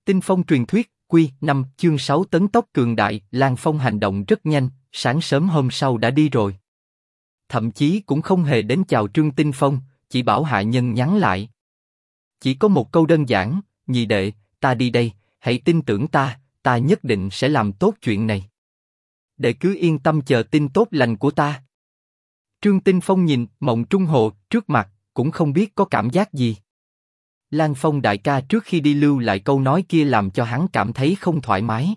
Tinh Phong truyền thuyết, Quy 5, chương 6 tấn tốc cường đại. Lang Phong hành động rất nhanh, sáng sớm hôm sau đã đi rồi. Thậm chí cũng không hề đến chào Trương Tinh Phong, chỉ bảo hạ nhân nhắn lại. Chỉ có một câu đơn giản, nhị đệ, ta đi đây, hãy tin tưởng ta, ta nhất định sẽ làm tốt chuyện này. Đệ cứ yên tâm chờ tin tốt lành của ta. Trương Tinh Phong nhìn Mộng Trung Hồ trước mặt, cũng không biết có cảm giác gì. Lang Phong đại ca trước khi đi lưu lại câu nói kia làm cho hắn cảm thấy không thoải mái.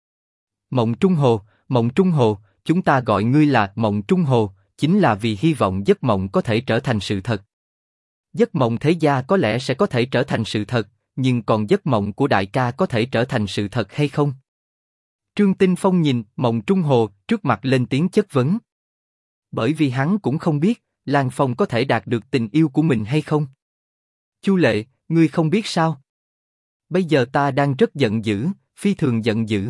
Mộng Trung Hồ, chúng ta gọi ngươi là Mộng Trung Hồ, chính là vì hy vọng giấc mộng có thể trở thành sự thật. Giấc mộng thế gia có lẽ sẽ có thể trở thành sự thật, nhưng còn giấc mộng của đại ca có thể trở thành sự thật hay không? Trương Tinh Phong nhìn Mộng Trung Hồ trước mặt lên tiếng chất vấn. Bởi vì hắn cũng không biết Lang Phong có thể đạt được tình yêu của mình hay không. Chu Lệ, ngươi không biết sao? Bây giờ ta đang rất giận dữ, phi thường giận dữ.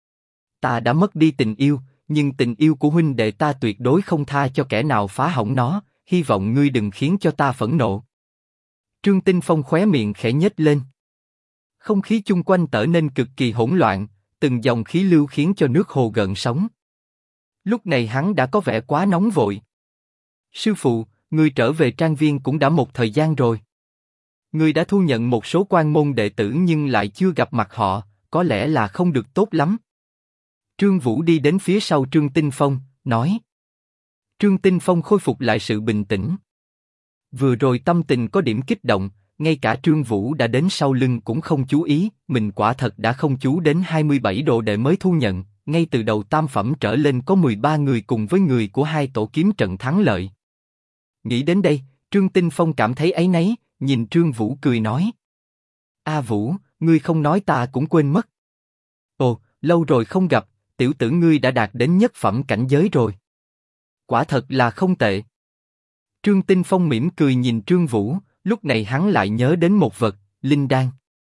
Ta đã mất đi tình yêu, nhưng tình yêu của huynh đệ ta tuyệt đối không tha cho kẻ nào phá hỏng nó, hy vọng ngươi đừng khiến cho ta phẫn nộ. Trương Tinh Phong khóe miệng khẽ nhếch lên. Không khí chung quanh trở nên cực kỳ hỗn loạn, từng dòng khí lưu khiến cho nước hồ gợn sóng. Lúc này hắn đã có vẻ quá nóng vội. Sư phụ, ngươi trở về trang viên cũng đã một thời gian rồi. Ngươi đã thu nhận một số quan môn đệ tử nhưng lại chưa gặp mặt họ, có lẽ là không được tốt lắm. Trương Vũ đi đến phía sau Trương Tinh Phong, nói. Trương Tinh Phong khôi phục lại sự bình tĩnh. Vừa rồi tâm tình có điểm kích động, ngay cả Trương Vũ đã đến sau lưng cũng không chú ý, mình quả thật đã không chú đến 27 đồ đệ mới thu nhận, ngay từ đầu tam phẩm trở lên có 13 người cùng với người của hai tổ kiếm trận thắng lợi. Nghĩ đến đây, Trương Tinh Phong cảm thấy áy náy, nhìn Trương Vũ cười nói. A Vũ, ngươi không nói ta cũng quên mất. Ồ, lâu rồi không gặp, tiểu tử ngươi đã đạt đến nhất phẩm cảnh giới rồi. Quả thật là không tệ. Trương Tinh Phong mỉm cười nhìn Trương Vũ, lúc này hắn lại nhớ đến một vật, linh đan.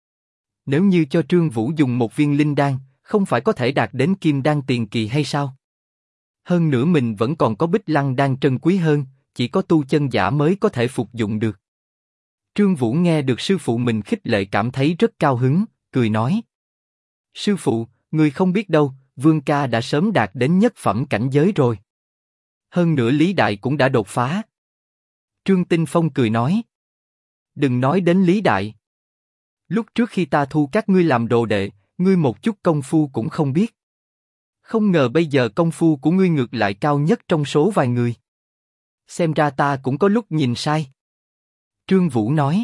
Nếu như cho Trương Vũ dùng một viên linh đan, không phải có thể đạt đến kim đan tiền kỳ hay sao? Hơn nữa mình vẫn còn có bích lăng đan trân quý hơn, chỉ có tu chân giả mới có thể phục dụng được. Trương Vũ nghe được sư phụ mình khích lệ cảm thấy rất cao hứng, cười nói. Sư phụ, người không biết đâu, Vương ca đã sớm đạt đến nhất phẩm cảnh giới rồi. Hơn nữa Lý Đại cũng đã đột phá. Trương Tinh Phong cười nói. Đừng nói đến Lý Đại. Lúc trước khi ta thu các ngươi làm đồ đệ, ngươi một chút công phu cũng không biết. Không ngờ bây giờ công phu của ngươi ngược lại cao nhất trong số vài người. Xem ra ta cũng có lúc nhìn sai. Trương Vũ nói.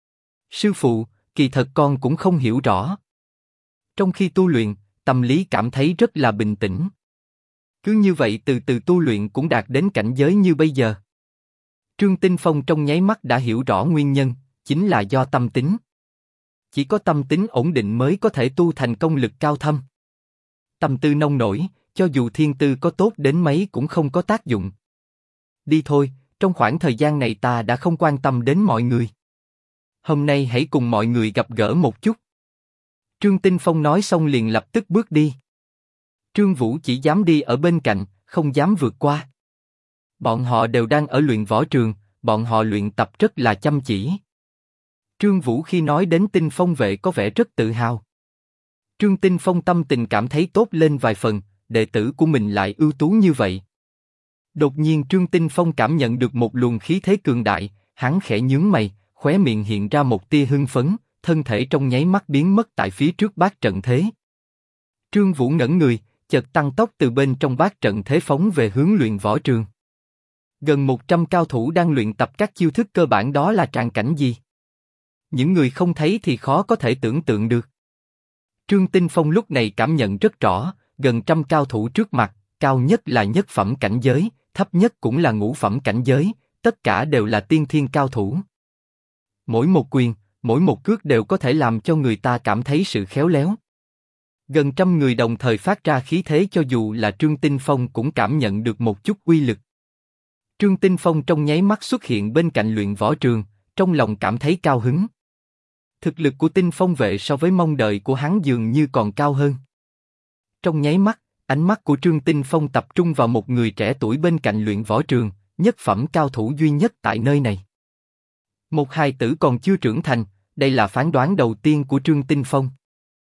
Sư phụ, kỳ thật con cũng không hiểu rõ. Trong khi tu luyện, tâm lý cảm thấy rất là bình tĩnh. Cứ như vậy từ từ tu luyện cũng đạt đến cảnh giới như bây giờ. Trương Tinh Phong trong nháy mắt đã hiểu rõ nguyên nhân, chính là do tâm tính. Chỉ có tâm tính ổn định mới có thể tu thành công lực cao thâm. Tâm tư nông nổi, cho dù thiên tư có tốt đến mấy cũng không có tác dụng. Đi thôi, trong khoảng thời gian này ta đã không quan tâm đến mọi người. Hôm nay hãy cùng mọi người gặp gỡ một chút. Trương Tinh Phong nói xong liền lập tức bước đi. Trương Vũ chỉ dám đi ở bên cạnh, không dám vượt qua. Bọn họ đều đang ở luyện võ trường, bọn họ luyện tập rất là chăm chỉ. Trương Vũ khi nói đến Tinh Phong vệ có vẻ rất tự hào. Trương Tinh Phong tâm tình cảm thấy tốt lên vài phần, đệ tử của mình lại ưu tú như vậy. Đột nhiên Trương Tinh Phong cảm nhận được một luồng khí thế cường đại, hắn khẽ nhướng mày, khóe miệng hiện ra một tia hưng phấn, thân thể trong nháy mắt biến mất tại phía trước bát trận thế. Trương Vũ ngẩn người, chợt tăng tốc từ bên trong bát trận thế phóng về hướng luyện võ trường. Gần 100 cao thủ đang luyện tập các chiêu thức cơ bản, đó là tràng cảnh gì? Những người không thấy thì khó có thể tưởng tượng được. Trương Tinh Phong lúc này cảm nhận rất rõ, gần trăm cao thủ trước mặt, cao nhất là nhất phẩm cảnh giới, thấp nhất cũng là ngũ phẩm cảnh giới, tất cả đều là tiên thiên cao thủ. Mỗi một quyền, mỗi một cước đều có thể làm cho người ta cảm thấy sự khéo léo. Gần trăm người đồng thời phát ra khí thế, cho dù là Trương Tinh Phong cũng cảm nhận được một chút uy lực. Trương Tinh Phong trong nháy mắt xuất hiện bên cạnh luyện võ trường, trong lòng cảm thấy cao hứng. Thực lực của Tinh Phong vệ so với mong đợi của hắn dường như còn cao hơn. Trong nháy mắt, ánh mắt của Trương Tinh Phong tập trung vào một người trẻ tuổi bên cạnh luyện võ trường, nhất phẩm cao thủ duy nhất tại nơi này. Một hài tử còn chưa trưởng thành, đây là phán đoán đầu tiên của Trương Tinh Phong.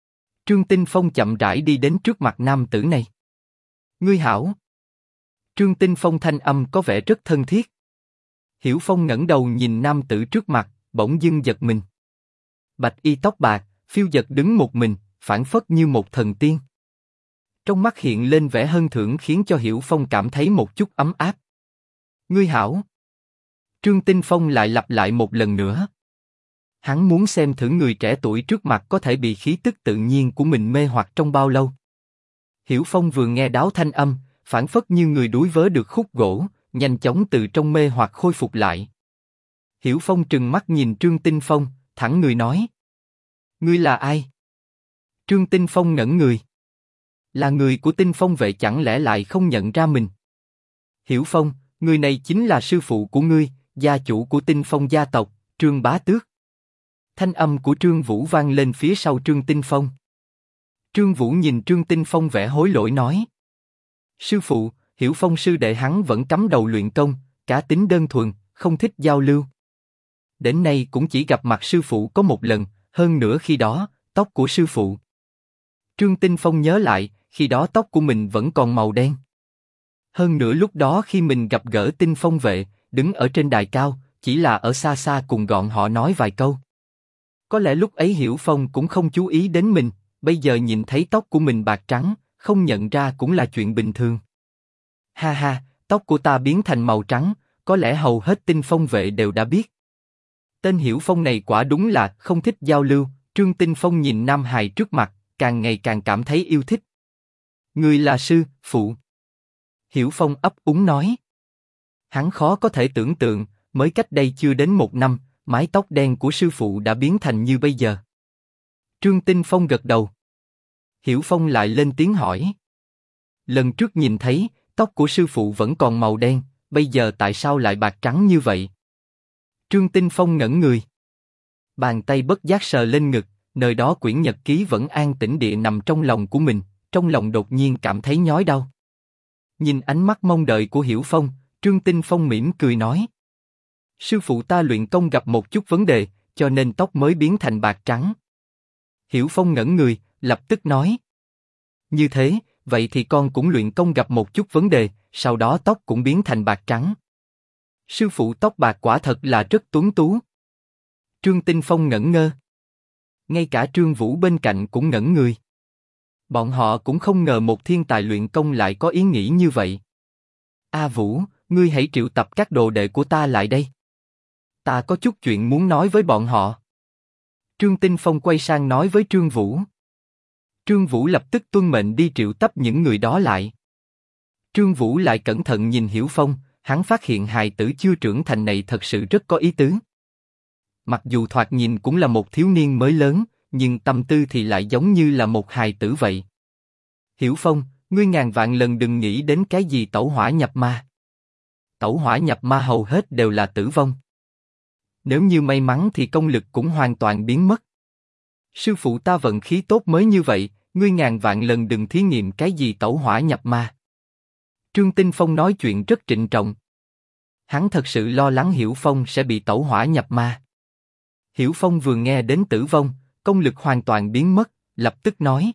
Trương Tinh Phong chậm rãi đi đến trước mặt nam tử này. Ngươi hảo. Trương Tinh Phong thanh âm có vẻ rất thân thiết. Hiểu Phong ngẩng đầu nhìn nam tử trước mặt, bỗng dưng giật mình. Bạch y tóc bạc, phiêu dật đứng một mình, phảng phất như một thần tiên. Trong mắt hiện lên vẻ hân thưởng khiến cho Hiểu Phong cảm thấy một chút ấm áp. Ngươi hảo. Trương Tinh Phong lại lặp lại một lần nữa. Hắn muốn xem thử người trẻ tuổi trước mặt có thể bị khí tức tự nhiên của mình mê hoặc trong bao lâu. Hiểu Phong vừa nghe đáo thanh âm, phảng phất như người đuối vớ được khúc gỗ, nhanh chóng từ trong mê hoặc khôi phục lại. Hiểu Phong trừng mắt nhìn Trương Tinh Phong, thẳng người nói. Ngươi là ai? Trương Tinh Phong ngẩn người. Là người của Tinh Phong vệ chẳng lẽ lại không nhận ra mình? Hiểu Phong, người này chính là sư phụ của ngươi, gia chủ của Tinh Phong gia tộc, Trương Bá Tước. Thanh âm của Trương Vũ vang lên phía sau Trương Tinh Phong. Trương Vũ nhìn Trương Tinh Phong vẻ hối lỗi nói. Sư phụ, Hiểu Phong sư đệ hắn vẫn cắm đầu luyện công, cá tính đơn thuần, không thích giao lưu. Đến nay cũng chỉ gặp mặt sư phụ có một lần, hơn nữa khi đó, tóc của sư phụ. Trương Tinh Phong nhớ lại, khi đó tóc của mình vẫn còn màu đen. Hơn nữa lúc đó khi mình gặp gỡ Tinh Phong vệ, đứng ở trên đài cao, chỉ là ở xa xa cùng gọn họ nói vài câu. Có lẽ lúc ấy Hiểu Phong cũng không chú ý đến mình, bây giờ nhìn thấy tóc của mình bạc trắng, không nhận ra cũng là chuyện bình thường. Ha ha, tóc của ta biến thành màu trắng, có lẽ hầu hết Tinh Phong vệ đều đã biết. Tên Hiểu Phong này quả đúng là không thích giao lưu. Trương Tinh Phong nhìn Nam Hài trước mặt, càng ngày càng cảm thấy yêu thích. Người là sư phụ. Hiểu Phong ấp úng nói. Hắn khó có thể tưởng tượng, mới cách đây chưa đến một năm, mái tóc đen của sư phụ đã biến thành như bây giờ. Trương Tinh Phong gật đầu. Hiểu Phong lại lên tiếng hỏi. Lần trước nhìn thấy, tóc của sư phụ vẫn còn màu đen, bây giờ tại sao lại bạc trắng như vậy? Trương Tinh Phong ngẩn người. Bàn tay bất giác sờ lên ngực, nơi đó quyển nhật ký vẫn an tĩnh địa nằm trong lòng của mình, trong lòng đột nhiên cảm thấy nhói đau. Nhìn ánh mắt mong đợi của Hiểu Phong, Trương Tinh Phong mỉm cười nói. Sư phụ ta luyện công gặp một chút vấn đề, cho nên tóc mới biến thành bạc trắng. Hiểu Phong ngẩn người, lập tức nói. Như thế, vậy thì con cũng luyện công gặp một chút vấn đề, sau đó tóc cũng biến thành bạc trắng. Sư phụ tóc bạc quả thật là rất tuấn tú. Trương Tinh Phong ngẩn ngơ. Ngay cả Trương Vũ bên cạnh cũng ngẩn người. Bọn họ cũng không ngờ một thiên tài luyện công lại có ý nghĩ như vậy. A Vũ, ngươi hãy triệu tập các đồ đệ của ta lại đây. Ta có chút chuyện muốn nói với bọn họ. Trương Tinh Phong quay sang nói với Trương Vũ. Trương Vũ lập tức tuân mệnh đi triệu tập những người đó lại. Trương Vũ lại cẩn thận nhìn Hiểu Phong, hắn phát hiện hài tử chưa trưởng thành này thật sự rất có ý tứ. Mặc dù thoạt nhìn cũng là một thiếu niên mới lớn, nhưng tâm tư thì lại giống như là một hài tử vậy. Hiểu Phong, ngươi ngàn vạn lần đừng nghĩ đến cái gì tẩu hỏa nhập ma. Tẩu hỏa nhập ma hầu hết đều là tử vong. Nếu như may mắn thì công lực cũng hoàn toàn biến mất. Sư phụ ta vận khí tốt mới như vậy, ngươi ngàn vạn lần đừng thí nghiệm cái gì tẩu hỏa nhập ma. Trương Tinh Phong nói chuyện rất trịnh trọng. Hắn thật sự lo lắng Hiểu Phong sẽ bị tẩu hỏa nhập ma. Hiểu Phong vừa nghe đến tử vong, công lực hoàn toàn biến mất, lập tức nói.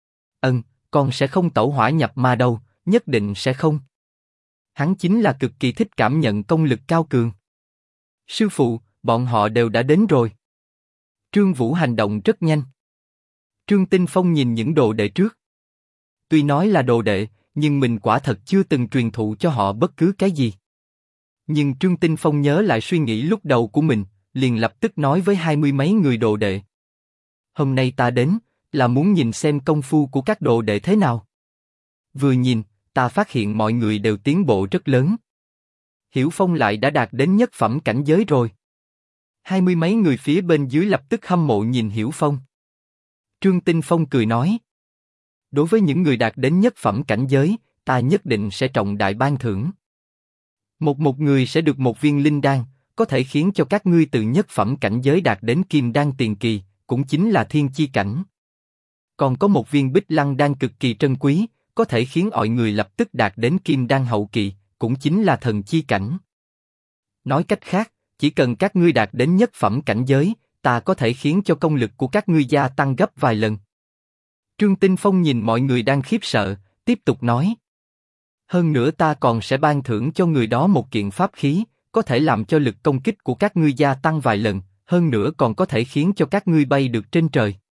Con sẽ không tẩu hỏa nhập ma đâu, nhất định sẽ không. Hắn chính là cực kỳ thích cảm nhận công lực cao cường. Sư phụ, bọn họ đều đã đến rồi. Trương Vũ hành động rất nhanh. Trương Tinh Phong nhìn những đồ đệ trước. Tuy nói là đồ đệ, nhưng mình quả thật chưa từng truyền thụ cho họ bất cứ cái gì. Nhưng Trương Tinh Phong nhớ lại suy nghĩ lúc đầu của mình, liền lập tức nói với 20 mấy người đồ đệ. Hôm nay ta đến, là muốn nhìn xem công phu của các đồ đệ thế nào. Vừa nhìn, ta phát hiện mọi người đều tiến bộ rất lớn. Hiểu Phong lại đã đạt đến nhất phẩm cảnh giới rồi. 20 mấy người phía bên dưới lập tức hâm mộ nhìn Hiểu Phong. Trương Tinh Phong cười nói. Đối với những người đạt đến nhất phẩm cảnh giới, ta nhất định sẽ trọng đại ban thưởng. Một người sẽ được một viên linh đan, có thể khiến cho các ngươi từ nhất phẩm cảnh giới đạt đến kim đan tiền kỳ, cũng chính là thiên chi cảnh. Còn có một viên bích lăng đan cực kỳ trân quý, có thể khiến mọi người lập tức đạt đến kim đan hậu kỳ, cũng chính là thần chi cảnh. Nói cách khác, chỉ cần các ngươi đạt đến nhất phẩm cảnh giới, ta có thể khiến cho công lực của các ngươi gia tăng gấp vài lần. Trương Tinh Phong nhìn mọi người đang khiếp sợ, tiếp tục nói. Hơn nữa ta còn sẽ ban thưởng cho người đó một kiện pháp khí, có thể làm cho lực công kích của các ngươi gia tăng vài lần, hơn nữa còn có thể khiến cho các ngươi bay được trên trời.